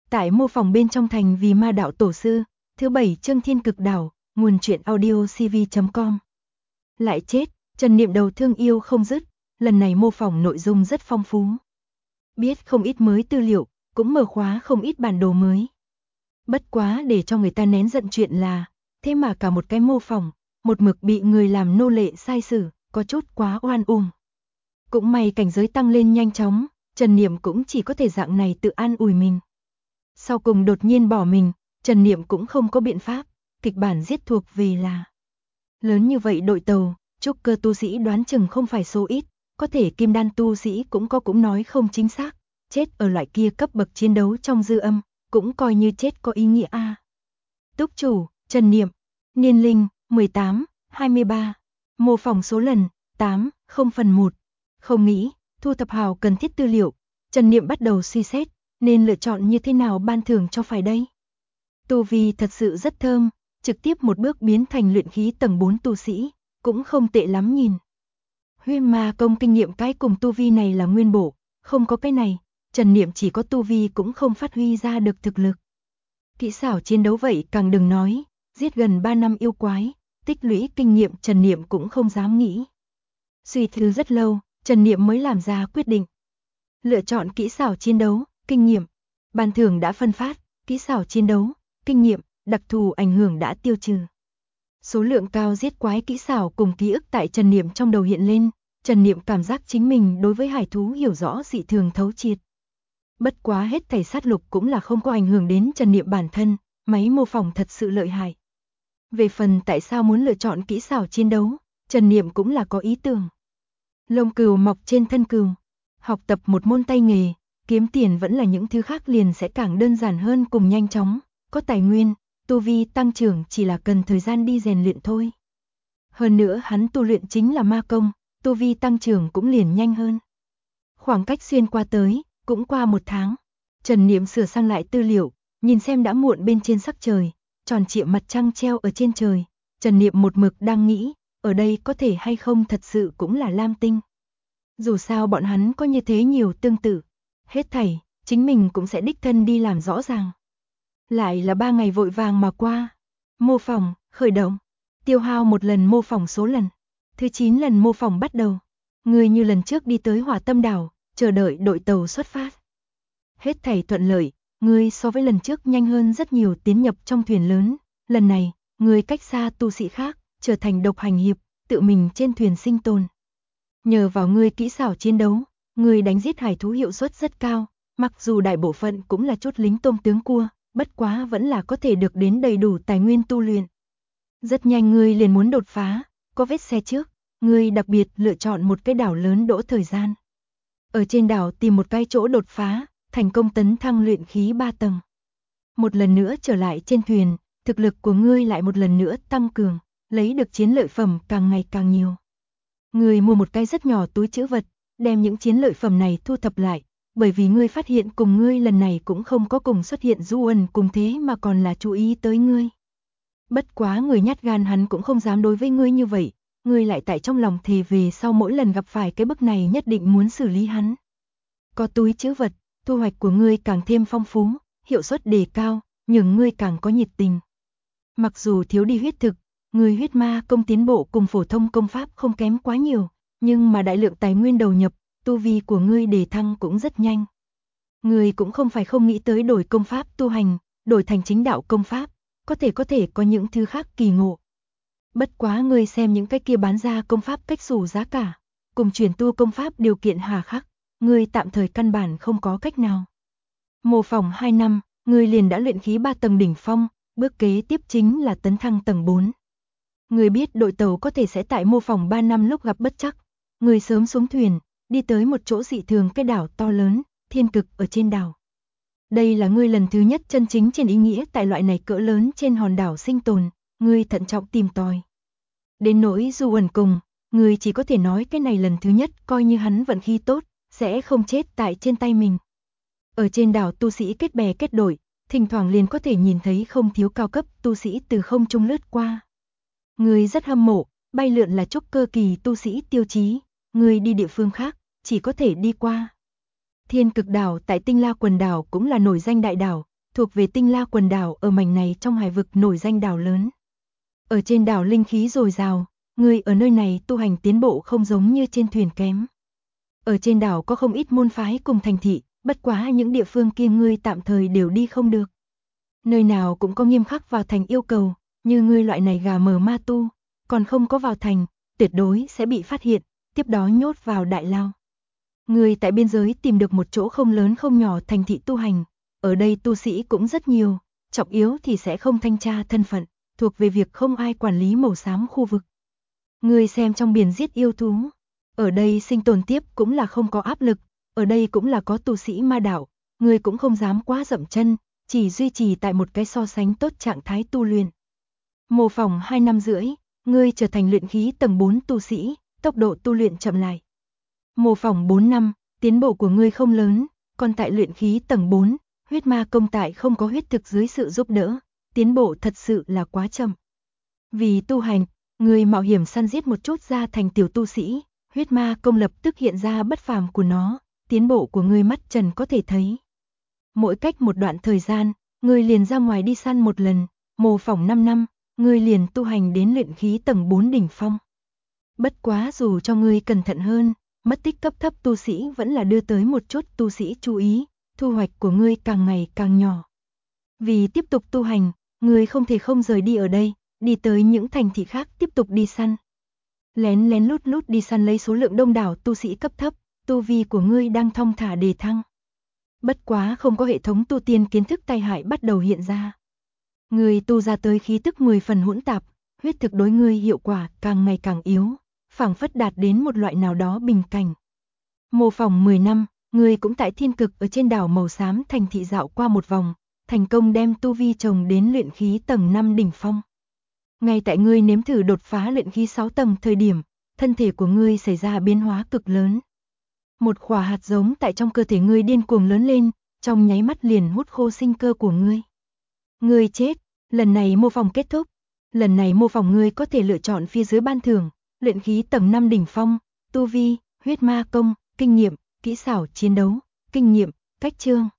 Tại mô phỏng bên trong thành vì ma đạo tổ sư, thứ 7 chương Thiên Cực Đảo, nguồn truyện audio cv.com. Lại chết, Trần Niệm đầu thương yêu không dứt, lần này mô phỏng nội dung rất phong phú. Biết không ít mới tư liệu, cũng mở khóa không ít bản đồ mới. Bất quá để cho người ta nén giận chuyện là, thế mà cả một cái mô phỏng, một mực bị người làm nô lệ sai xử, có chút quá oan Cũng may cảnh giới tăng lên nhanh chóng, Trần Niệm cũng chỉ có thể dạng này tự an ủi mình. Sau cùng đột nhiên bỏ mình, Trần Niệm cũng không có biện pháp, kịch bản giết thuộc về là. Lớn như vậy đội tàu, trúc cơ tu sĩ đoán chừng không phải số ít, có thể kim đan tu sĩ cũng nói không chính xác, chết ở loại kia cấp bậc chiến đấu trong dư âm, cũng coi như chết có ý nghĩa a. Túc chủ, Trần Niệm, niên linh, 18, 23, mô phỏng số lần, 8, 0 phần 1. Không nghĩ, thu thập hào cần thiết tư liệu, Trần Niệm bắt đầu suy xét, nên lựa chọn như thế nào ban thưởng cho phải đây. Tu vi thật sự rất thơm, trực tiếp một bước biến thành luyện khí tầng 4 tu sĩ, cũng không tệ lắm nhìn. Huyết ma công kinh nghiệm cái cùng tu vi này là nguyên bổ, không có cái này, Trần Niệm chỉ có tu vi cũng không phát huy ra được thực lực. Kỹ xảo chiến đấu vậy càng đừng nói, giết gần 3 năm yêu quái, tích lũy kinh nghiệm Trần Niệm cũng không dám nghĩ. Suy tư rất lâu, Trần Niệm mới làm ra quyết định. Lựa chọn kỹ xảo chiến đấu, kinh nghiệm. Ban thưởng đã phân phát, kỹ xảo chiến đấu, kinh nghiệm, đặc thù ảnh hưởng đã tiêu trừ. Số lượng cao giết quái kỹ xảo cùng ký ức tại Trần Niệm trong đầu hiện lên, Trần Niệm cảm giác chính mình đối với hải thú hiểu rõ dị thường thấu triệt. Bất quá hết thảy sát lục cũng là không có ảnh hưởng đến Trần Niệm bản thân, máy mô phỏng thật sự lợi hại. Về phần tại sao muốn lựa chọn kỹ xảo chiến đấu, Trần Niệm cũng là có ý tưởng. Lông cừu mọc trên thân cừu, học tập một môn tay nghề, kiếm tiền vẫn là những thứ khác liền sẽ càng đơn giản hơn cùng nhanh chóng, có tài nguyên, tu vi tăng trưởng chỉ là cần thời gian đi rèn luyện thôi. Hơn nữa hắn tu luyện chính là ma công, tu vi tăng trưởng cũng liền nhanh hơn. Khoảng cách xuyên qua tới, cũng qua 1 tháng, Trần Niệm sửa sang lại tư liệu, nhìn xem đã muộn bên trên sắc trời, tròn trịa mặt trăng treo ở trên trời, Trần Niệm một mực đang nghĩ, ở đây có thể hay không thật sự cũng là Lam Tinh. Dù sao bọn hắn có như thế nhiều tương tự, hết thảy, chính mình cũng sẽ đích thân đi làm rõ ràng. Lại là 3 ngày vội vàng mà qua. Mô phỏng, khởi động, tiêu hao một lần mô phỏng số lần. Thứ 9 lần mô phỏng bắt đầu. Người như lần trước đi tới Hỏa Tâm Đảo, chờ đợi đội tàu xuất phát. Hết thảy thuận lợi, người so với lần trước nhanh hơn rất nhiều tiến nhập trong thuyền lớn. Lần này, người cách xa tu sĩ khác, trở thành độc hành hiệp, tự mình trên thuyền sinh tồn. Nhờ vào người kỹ xảo chiến đấu, người đánh giết hải thú hiệu suất rất cao, mặc dù đại bộ phận cũng là chút lính tôm tướng cua, bất quá vẫn là có thể được đến đầy đủ tài nguyên tu luyện. Rất nhanh ngươi liền muốn đột phá, có vết xe trước, ngươi đặc biệt lựa chọn một cái đảo lớn đỗ thời gian. Ở trên đảo tìm một cái chỗ đột phá, thành công tấn thăng luyện khí 3 tầng. Một lần nữa trở lại trên thuyền, thực lực của ngươi lại một lần nữa tăng cường, lấy được chiến lợi phẩm càng ngày càng nhiều. Ngươi mua một cái rất nhỏ túi trữ vật, đem những chiến lợi phẩm này thu thập lại, bởi vì ngươi phát hiện cùng ngươi lần này cũng không có cùng xuất hiện Du Ân cùng thế mà còn là chú ý tới ngươi. Bất quá người nhát gan hắn cũng không dám đối với ngươi như vậy, ngươi lại tại trong lòng thề về sau mỗi lần gặp phải cái bức này nhất định muốn xử lý hắn. Có túi trữ vật, thu hoạch của ngươi càng thêm phong phú, hiệu suất đề cao, nhưng ngươi càng có nhiệt tình. Mặc dù thiếu đi huyết thực, người huyết ma công tiến bộ cùng phổ thông công pháp không kém quá nhiều, nhưng mà đại lượng tài nguyên đầu nhập, tu vi của ngươi đề thăng cũng rất nhanh. Ngươi cũng không phải không nghĩ tới đổi công pháp tu hành, đổi thành chính đạo công pháp, có thể có những thứ khác kỳ ngộ. Bất quá ngươi xem những cái kia bán ra công pháp cách xù giá cả, cùng chuyển tu công pháp điều kiện hà khắc, ngươi tạm thời căn bản không có cách nào. Mô phỏng 2 năm, ngươi liền đã luyện khí 3 tầng đỉnh phong, bước kế tiếp chính là tấn thăng tầng 4. Ngươi biết đội tàu có thể sẽ tại mô phỏng 3 năm lúc gặp bất trắc, ngươi sớm xuống thuyền, đi tới một chỗ dị thường cái đảo to lớn, Thiên Cực ở trên đảo. Đây là ngươi lần thứ nhất chân chính trên ý nghĩa tại loại này cỡ lớn trên hòn đảo sinh tồn, ngươi thận trọng tìm tòi. Đến nỗi Du Ẩn cùng, ngươi chỉ có thể nói cái này lần thứ nhất coi như hắn vận khí tốt, sẽ không chết tại trên tay mình. Ở trên đảo tu sĩ kết bè kết đội, thỉnh thoảng liền có thể nhìn thấy không thiếu cao cấp tu sĩ từ không trung lướt qua. Ngươi rất hâm mộ, bay lượn là trúc cơ kỳ tu sĩ tiêu chí, ngươi đi địa phương khác, chỉ có thể đi qua. Thiên Cực đảo tại Tinh La quần đảo cũng là nổi danh đại đảo, thuộc về Tinh La quần đảo ở mảnh này trong hải vực nổi danh đảo lớn. Ở trên đảo linh khí dồi dào, ngươi ở nơi này tu hành tiến bộ không giống như trên thuyền kém. Ở trên đảo có không ít môn phái cùng thành thị, bất quá những địa phương kia ngươi tạm thời đều đi không được. Nơi nào cũng có nghiêm khắc vào thành yêu cầu, như ngươi loại này gà mờ ma tu, còn không có vào thành, tuyệt đối sẽ bị phát hiện, tiếp đó nhốt vào đại lao. Ngươi tại biên giới tìm được một chỗ không lớn không nhỏ thành thị tu hành, ở đây tu sĩ cũng rất nhiều, trọng yếu thì sẽ không thanh tra thân phận, thuộc về việc không ai quản lý màu xám khu vực. Ngươi xem trong biển giết yêu thú, ở đây sinh tồn tiếp cũng là không có áp lực, ở đây cũng là có tu sĩ ma đạo, ngươi cũng không dám quá dậm chân, chỉ duy trì tại một cái so sánh tốt trạng thái tu luyện. Mô phỏng 2 năm rưỡi, ngươi trở thành luyện khí tầng 4 tu sĩ, tốc độ tu luyện chậm lại. Mô phỏng 4 năm, tiến bộ của ngươi không lớn, còn tại luyện khí tầng 4, huyết ma công tại không có huyết thực dưới sự giúp đỡ, tiến bộ thật sự là quá chậm. Vì tu hành, ngươi mạo hiểm săn giết một chút ra thành tiểu tu sĩ, huyết ma công lập tức hiện ra bất phàm của nó, tiến bộ của ngươi mắt trần có thể thấy. Mỗi cách một đoạn thời gian, ngươi liền ra ngoài đi săn một lần, mô phỏng 5 năm, ngươi liền tu hành đến luyện khí tầng 4 đỉnh phong. Bất quá dù cho ngươi cẩn thận hơn, mất tích cấp thấp tu sĩ vẫn là đưa tới một chút tu sĩ chú ý, thu hoạch của ngươi càng ngày càng nhỏ. Vì tiếp tục tu hành, ngươi không thể không rời đi ở đây, đi tới những thành thị khác tiếp tục đi săn. Lén lén lút lút đi săn lấy số lượng đông đảo tu sĩ cấp thấp, tu vi của ngươi đang thong thả đề thăng. Bất quá không có hệ thống tu tiên kiến thức tai hại bắt đầu hiện ra. Ngươi tu ra tới khí tức 10 phần hỗn tạp, huyết thực đối ngươi hiệu quả càng ngày càng yếu, phảng phất đạt đến một loại nào đó bình cảnh. Mô phỏng 10 năm, ngươi cũng tại thiên cực ở trên đảo màu xám thành thị dạo qua một vòng, thành công đem tu vi trồng đến luyện khí tầng 5 đỉnh phong. Ngay tại ngươi nếm thử đột phá luyện khí 6 tầng thời điểm, thân thể của ngươi xảy ra biến hóa cực lớn. Một quả hạt giống tại trong cơ thể ngươi điên cuồng lớn lên, trong nháy mắt liền hút khô sinh cơ của ngươi. Ngươi chết, lần này mô phỏng kết thúc. Lần này mô phỏng ngươi có thể lựa chọn phía dưới ban thưởng, luyện khí tầng 5 đỉnh phong, tu vi, huyết ma công, kinh nghiệm, kỹ xảo chiến đấu, kinh nghiệm, cách chương.